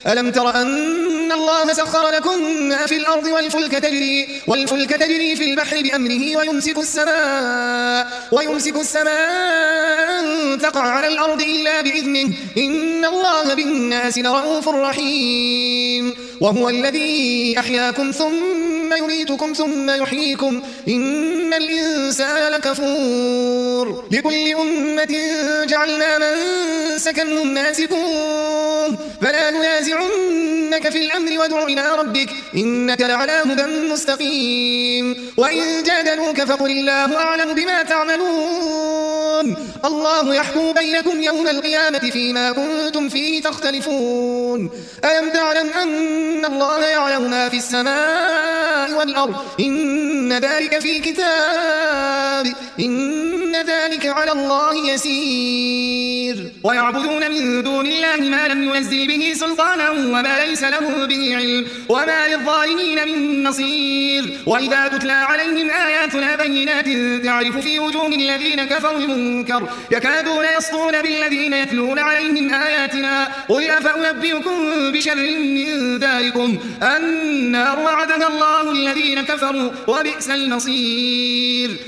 ألم تر أن الله سخر لكم ما في الأرض والفلك تجري في البحر بأمره ويمسك السماء أن تقع على الأرض إلا بإذنه إن الله بالناس لرءوف رحيم وهو الذي أحياكم ثم يميتكم ثم يحييكم إن الإنسان لكفور لكل أمة جعلنا منسكا هم ناسكوه فلا ينازعنك في الأمر وادع إلى ربك إنك لعلى هدى مستقيم وإن جادلوك فقل الله أعلم بما تعملون الله يحكم بينكم يوم القيامة فيما كنتم فيه تختلفون ألم تعلم أن الله يعلم ما في السماء والأرض إن ذلك في كتاب إن ذلك على الله يسير ويعبدون من دون الله ما لم ينزل به سلطانا وما ليس له به علم وما للظالمين من نصير وإذا تتلى عليهم آياتنا بينات تعرف في وجوه الذين كفروا المنكر يكادون يسطون بالذين يتلون عليهم آياتنا قل أفأنبئكم بشر من ذلكم النار وعدها الله الذين كفروا وبئس المصير